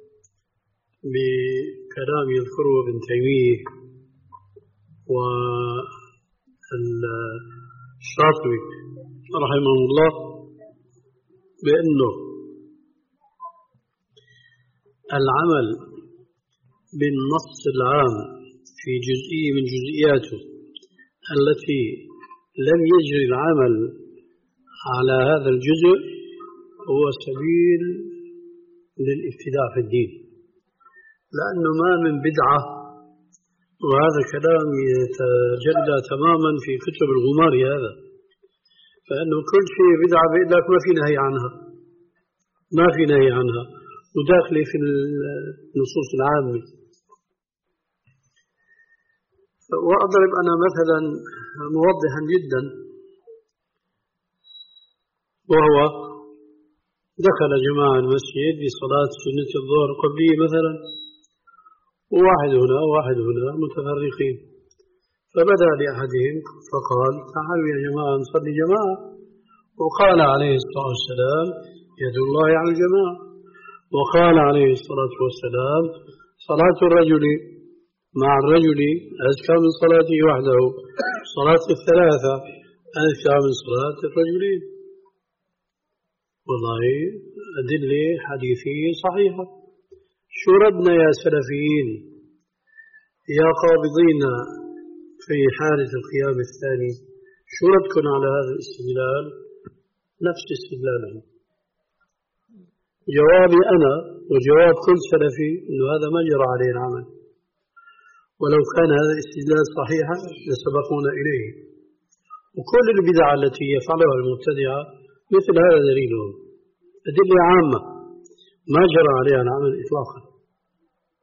بكلام يذكره ابن تيمية والشاطبي رحمه الله بأنه العمل بالنص العام في جزئية من جزئياته التي لم يجري العمل على هذا الجزء هو سبيل للابتداع في الدين، لأنه ما من بدعة، وهذا كلام يتجلى تماما في كتب الغمار هذا، فإنه كل شيء بدعة بيقول لك ما في نهي عنها، ما في نهي عنها وداخله في النصوص العامة. وأضرب أنا مثلا موضحا جدا، وهو دخل جماعة المسجد بصلاة سنة الظهر قبلية مثلا، وواحد هنا وواحد هنا متفرقين، فبدأ لأحدهم فقال تعالوا يا جماعة نصلي جماعة، وقال عليه الصلاة والسلام يد الله على الجماعة، وقال عليه الصلاة والسلام صلاة الرجل مع الرجل أزكى من صلاته وحده، صلاة الثلاثة أزكى من صلاة الرجلين. والله أدلة حديثية صحيحة. شو ردنا يا سلفيين يا قابضين في حالة القيام الثاني؟ شو ردكم على هذا الاستدلال؟ نفس استدلالهم. جوابي أنا وجواب كل سلفي أنه هذا ما جرى عليه العمل، ولو كان هذا الاستدلال صحيحا لسبقونا إليه. وكل البدع التي يفعلها المبتدعة مثل هذا دليلهم، أدلة عامة ما جرى عليها العمل إطلاقا.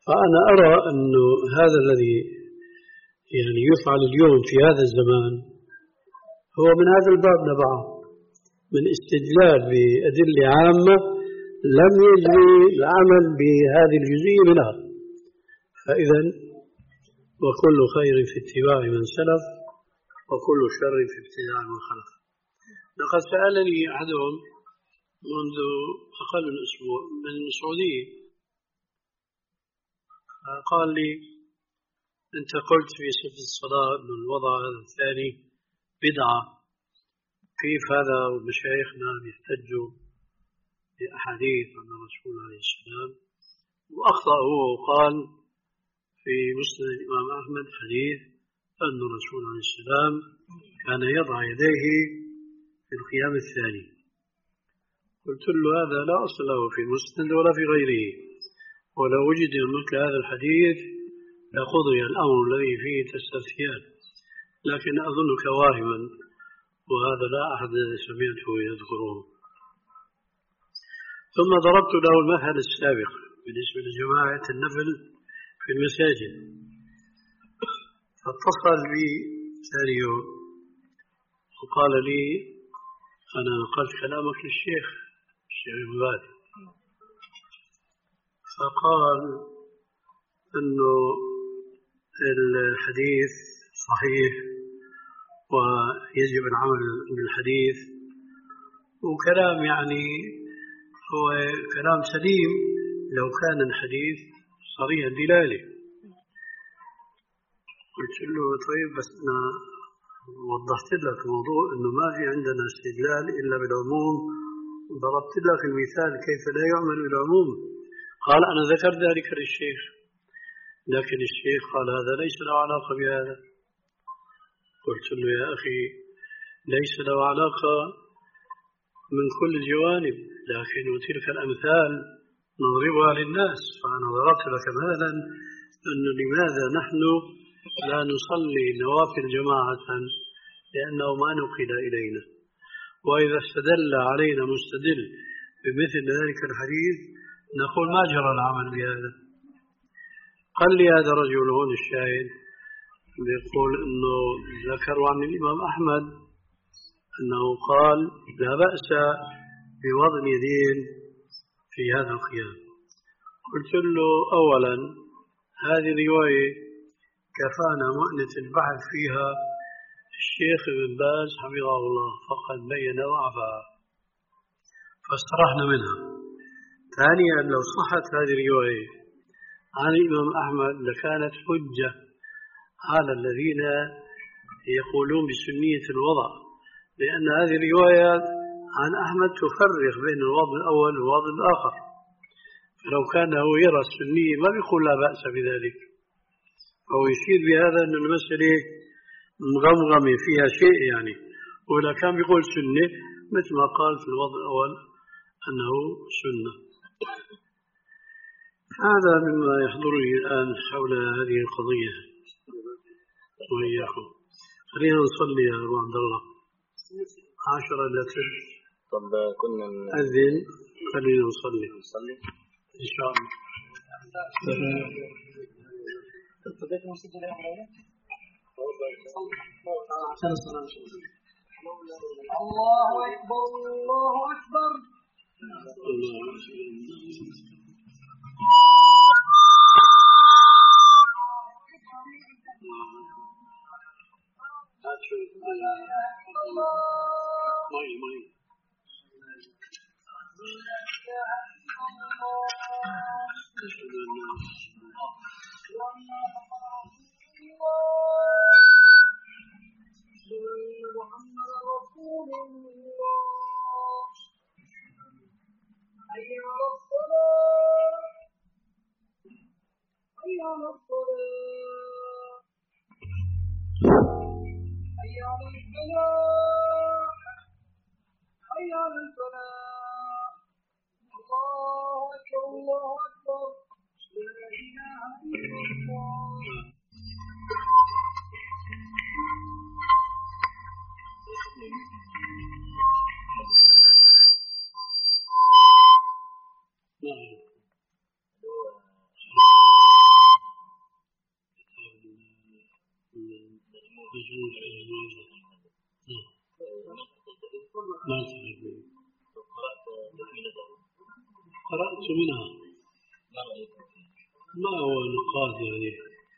فأنا أرى أنه هذا الذي يعني يفعل اليوم في هذا الزمان هو من هذا الباب نبعه، من استدلال بأدلة عامة لم يجري العمل بهذه الجزئية منها. فإذا وكل خير في اتباع من سلف وكل شر في ابتداع من خلف. لقد سألني أحدهم منذ أقل من أسبوع من السعودية، قال لي أنت قلت في صفة الصلاة أن الوضع هذا الثاني بدعة، كيف هذا ومشايخنا يحتجوا بأحاديث عن الرسول عليه السلام؟ وأخطأ هو وقال في مسند الإمام أحمد حديث أن الرسول عليه السلام كان يضع يديه في القيام الثاني. قلت له هذا لا أصل له في المسند ولا في غيره، ولو وجد مثل هذا الحديث لقضي الأمر الذي فيه تستفتيان، لكن أظنك واهما وهذا لا أحد سمعته يذكره. ثم ضربت له المثل السابق بالنسبة لجماعة النفل في المساجد، فاتصل بي ثاني يوم وقال لي أنا نقلت كلامك للشيخ الشيخ ابن باز، فقال أنه الحديث صحيح ويجب العمل بالحديث، وكلام يعني هو كلام سليم لو كان الحديث صريح الدلالة. قلت له طيب بس أنا وضحت لك موضوع أنه ما في عندنا استدلال إلا بالعموم، ضربت لك المثال كيف لا يعمل بالعموم. قال أنا ذكرت ذلك للشيخ، لكن الشيخ قال هذا ليس له علاقة بهذا. قلت له يا أخي ليس له علاقة من كل الجوانب، لكن تلك الأمثال نضربها للناس. فأنا ضربت لك مثلا أنه لماذا نحن لا نصلي نوافل جماعة، لأنه ما نقل إلينا، وإذا استدل علينا مستدل بمثل ذلك الحديث نقول ما جرى العمل بهذا. قال لي هذا رجل هون الشاهد يقول أنه ذكروا عن الإمام أحمد أنه قال لا بأس بوضع اليدين في هذا القيام. قلت له أولا هذه الرواية كفانا مؤنة البحث فيها الشيخ ابن باز حفظه الله فقد بين ضعفها فاسترحنا منها. ثانيا لو صحت هذه الرواية عن الإمام أحمد لكانت حجة على الذين يقولون بسنية الوضع، لأن هذه الرواية عن أحمد تفرق بين الوضع الأول والوضع الآخر، فلو كان هو يرى السنية ما بيقول لا بأس بذلك، فهو يشير بهذا أن المسألة مغمغمة فيها شيء يعني، ولا كان بيقول سنة مثل ما قال في الوضع الأول أنه سنة. هذا مما يحضرني الآن حول هذه القضية وإياكم. خلينا نصلي يا أبو عبد الله عشرة إلى ثلث. طب كنا أذن خلينا نصلي نصلي إن شاء الله. الله أكبر الله أكبر. مي مي محمد رسول الله. حي على الصلاة حي على الصلاة حي على الفلاح حي على الفلاح. الله أكبر الله أكبر لا إله إلا الله. نعم. قرأت منها ما هو نقاد يعني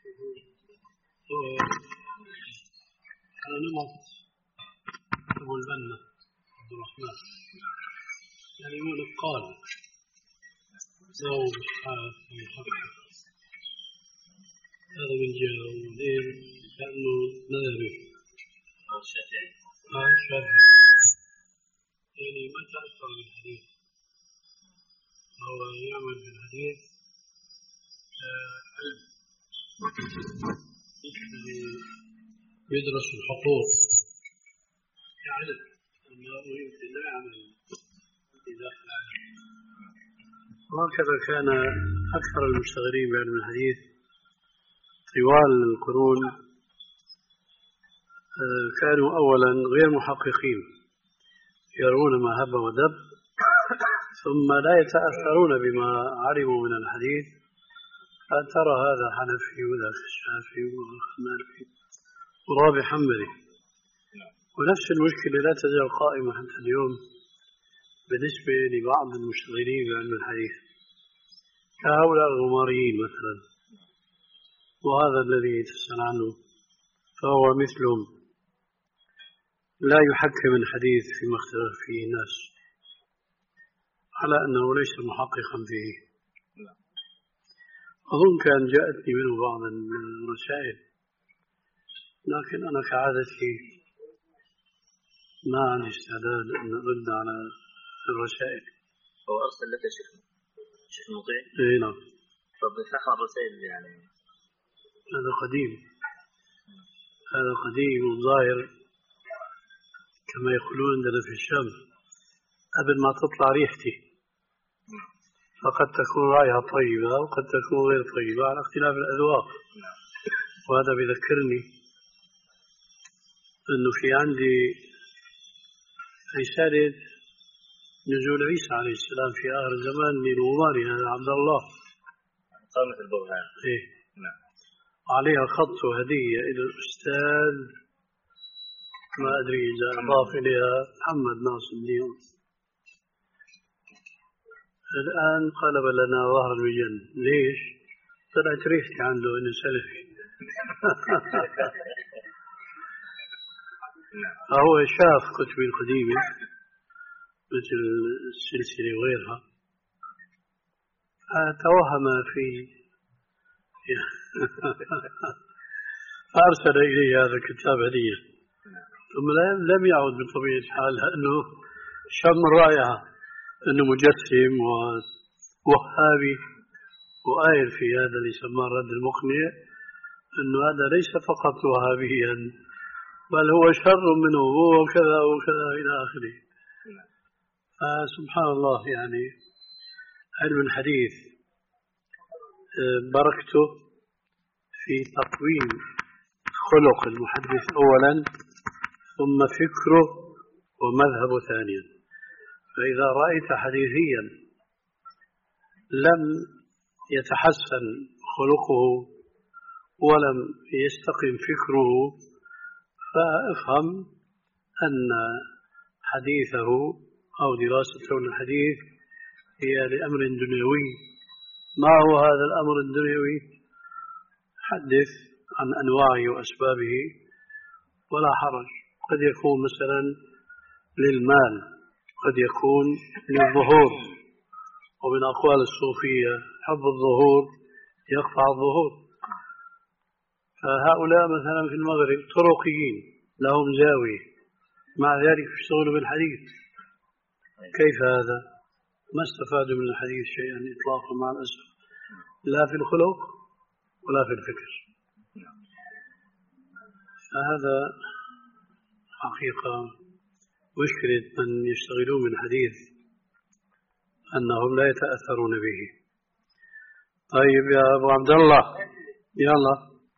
على نمط أبو البنا عبد الرحمن يعني هو نقاد له بشحات ومحقق هذا من جهة ومدير كأنه مذهبي أو شافعي أو شافعي يعني ما تأثر بالحديث هو يعمل بالحديث علم يدرس الحقوق يعرف أنه يمكن لا يعمل إذا فعل وهكذا كان أكثر المشتغلين بعلم الحديث طوال القرون كانوا أولا غير محققين يرون ما هب ودب ثم لا يتأثرون بما علموا من الحديث ترى هذا حنفي وذاك الشافعي وذاك مالكي ورابع حنبلي ونفس المشكلة لا تزال قائمة حتى اليوم بالنسبة لبعض المشتغلين بعلم الحديث كهؤلاء الغماريين مثلا وهذا الذي تسأل عنه فهو مثلهم لا يحكم الحديث فيما اختلف فيه الناس على أنه ليس محققا فيه أظن كان جاءتني منه بعض الرسائل لكن أنا كعادتي ما عندي استعداد أن أرد على الرسائل. هو أرسل لك شيخ شيخ مطيع؟ إيه نعم. طب نفتح الرسائل يعني هذا قديم هذا قديم وظاهر كما يقولون عندنا في الشام قبل ما تطلع ريحتي فقد تكون رائحة طيبة وقد تكون غير طيبة على اختلاف الأذواق وهذا بيذكرني أنه في عندي رسالة نزول عيسى عليه السلام في آخر الزمان للغماري هذا عبد الله قامة البرهان إيه نعم عليها خط هدية إلى الأستاذ ما أدري إذا أضاف إليها محمد ناصر الدين الآن قلب لنا ظهر الوجن ليش؟ طلعت ريحتي عنده إنه سلفي فهو شاف كتبي القديمة مثل السلسلة وغيرها توهم في فأرسل إلي هذا الكتاب هدية ثم لم يعد بطبيعة الحال لأنه شم الرائحة أنه مجسم ووهابي وآيل في هذا اللي يسمى الرد المقنع أنه هذا ليس فقط وهابيا بل هو شر منه وكذا وكذا إلى آخره. فسبحان الله يعني علم الحديث بركته في تقويم خلق المحدث أولا ثم فكره ومذهبه ثانيا. فإذا رأيت حديثيا لم يتحسن خلقه ولم يستقم فكره فافهم أن حديثه أو دراسته للحديث هي لأمر دنيوي. ما هو هذا الأمر الدنيوي؟ حدث عن أنواعه وأسبابه ولا حرج. قد يكون مثلا للمال قد يكون للظهور ومن أقوال الصوفية حب الظهور يقطع الظهور. فهؤلاء مثلا في المغرب طرقيين لهم زاوية مع ذلك يشتغلوا بالحديث. كيف هذا؟ ما استفادوا من الحديث شيئا إطلاقا مع الأسف لا في الخلق ولا في الفكر. فهذا حقيقة مشكلة من يشتغلون بالحديث أنهم لا يتأثرون به. طيب يا أبو عبد الله يلا.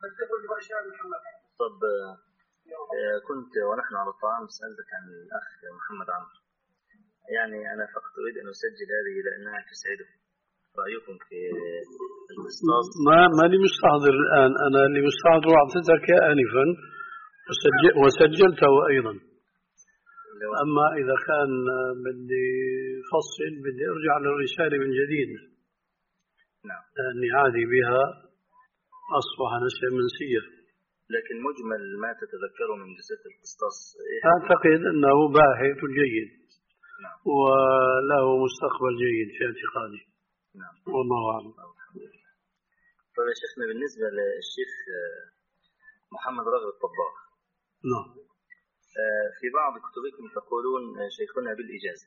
طب كنت ونحن على الطعام سألتك عن الأخ محمد عمرو، يعني أنا فقط أريد أن أسجل هذه لأنها تسعده. رأيكم في القسطاس؟ ما ماني مستحضر الآن، أنا اللي مستحضر أعطيتك آنفا وسجل وسجلته أيضا. أما إذا كان بدي فصل بدي أرجع للرسالة من جديد. نعم. لأني عادي بها أصبح نسيا منسيا. لكن مجمل ما تتذكره من جزء القسطاس إيه؟ أعتقد أنه باحث جيد. نعم. وله مستقبل جيد في اعتقادي. نعم. والله أعلم. طيب يا شيخنا، بالنسبة للشيخ محمد راغب الطباخ. نعم. في بعض كتبكم تقولون شيخنا بالإجازة.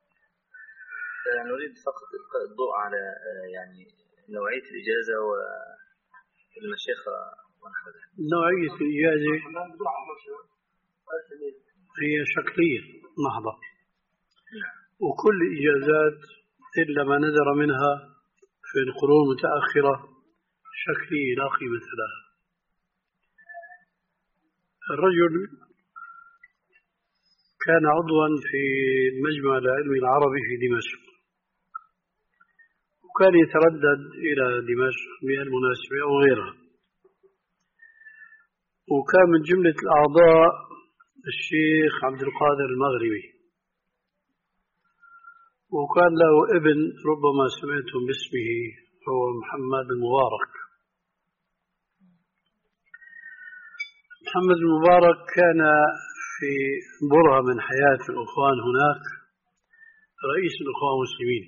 نريد فقط إلقاء الضوء على يعني نوعية الإجازة والمشيخة ونحو ذلك. نوعية الإجازة هي شكلية محضة. وكل إجازات إلا ما نذر منها في القرون المتأخرة شكلية لا قيمة لها. الرجل كان عضوا في مجمع العلم العربي في دمشق، وكان يتردد إلى دمشق بالمناسبة أو غيرها، وكان من جملة الأعضاء الشيخ عبد القادر المغربي، وكان له ابن ربما سمعتم باسمه هو محمد المبارك. محمد المبارك كان في برهة من حياة الأخوان هناك رئيس الأخوان المسلمين،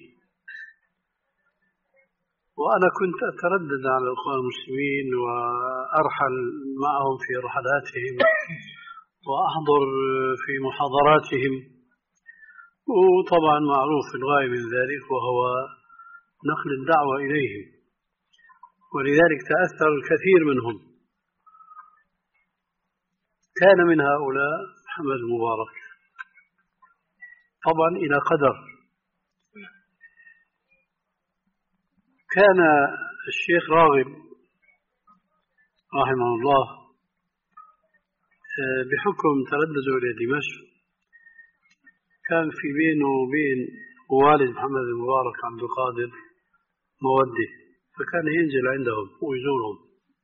وأنا كنت أتردد على الأخوان المسلمين وأرحل معهم في رحلاتهم وأحضر في محاضراتهم، وطبعا معروف الغاية من ذلك وهو نقل الدعوة إليهم، ولذلك تأثر الكثير منهم. كان من هؤلاء محمد المبارك طبعا إلى قدر. كان الشيخ راغب رحمه الله بحكم تردده إلى دمشق كان في بينه وبين والد محمد المبارك عبد القادر مودة، فكان ينزل عندهم ويزورهم.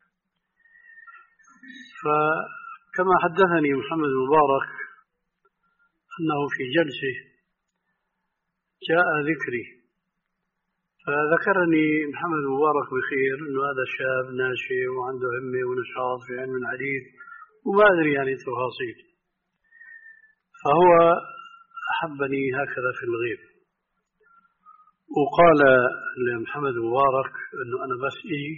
فكما حدثني محمد المبارك أنه في جلسة جاء ذكري، فذكرني محمد المبارك بخير أنه هذا شاب ناشئ وعنده همة ونشاط في علم الحديث وما أدري يعني تفاصيل، فهو أحبني هكذا في الغيب، وقال لمحمد المبارك أنه أنا بس إجي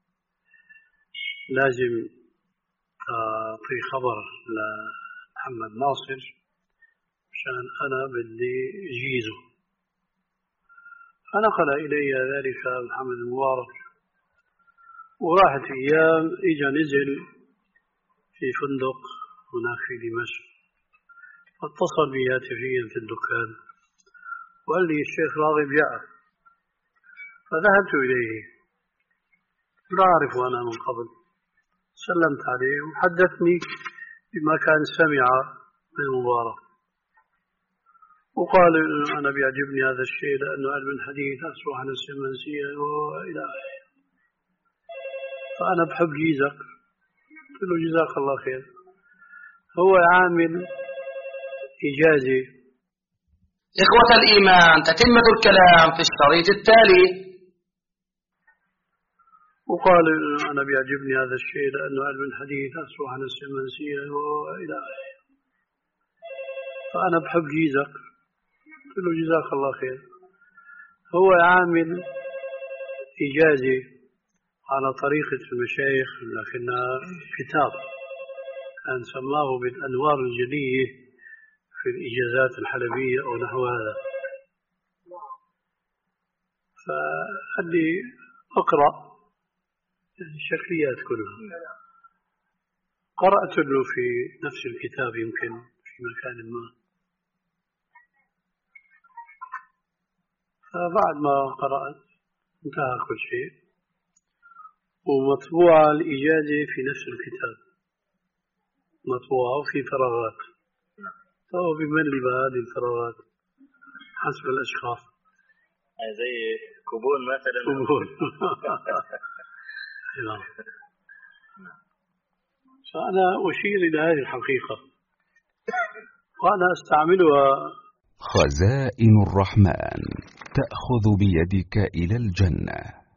لازم أعطي خبر لمحمد ناصر عشان أنا بدي أجيزه. فنقل إلي ذلك محمد المبارك، وراحت أيام إجا نزل في فندق هناك في دمشق، فاتصل بي هاتفيا في الدكان وقال لي الشيخ راغب جاء، فذهبت إليه لا أعرفه أنا من قبل، سلمت عليه وحدثني بما كان سمع من المبارك، وقال أنا بيعجبني هذا الشيء لأنه علم الحديث أصبح نسيا منسيا وإلى آخره، فأنا بحب جيزك. قلت له جزاك الله خير. هو عامل إجازة. إخوة الإيمان، تتمة الكلام في الشريط التالي. وقال أنا بيعجبني هذا الشيء لأنه علم الحديث أصبح نسيا منسيا وإلى آخره، فأنا بحب جيزك. قلت له جزاك الله خير. هو عامل إجازة على طريقة المشايخ، لكنها كتاب كان سماه بالأنوار الجلية في الإجازات الحلبية أو نحو هذا، فقال لي أقرأ يعني الشكليات كلها. قرأت له في نفس الكتاب يمكن في مكان ما، فبعد ما قرأت انتهى كل شيء، ومطبوعة الإجازة في نفس الكتاب مطبوعة وفي فراغات، فهو بملي بهذه الفراغات حسب الأشخاص. زي كوبون مثلا. كوبون. فأنا أشير إلى هذه الحقيقة وأنا أستعملها. خزائن الرحمن تأخذ بيدك إلى الجنة.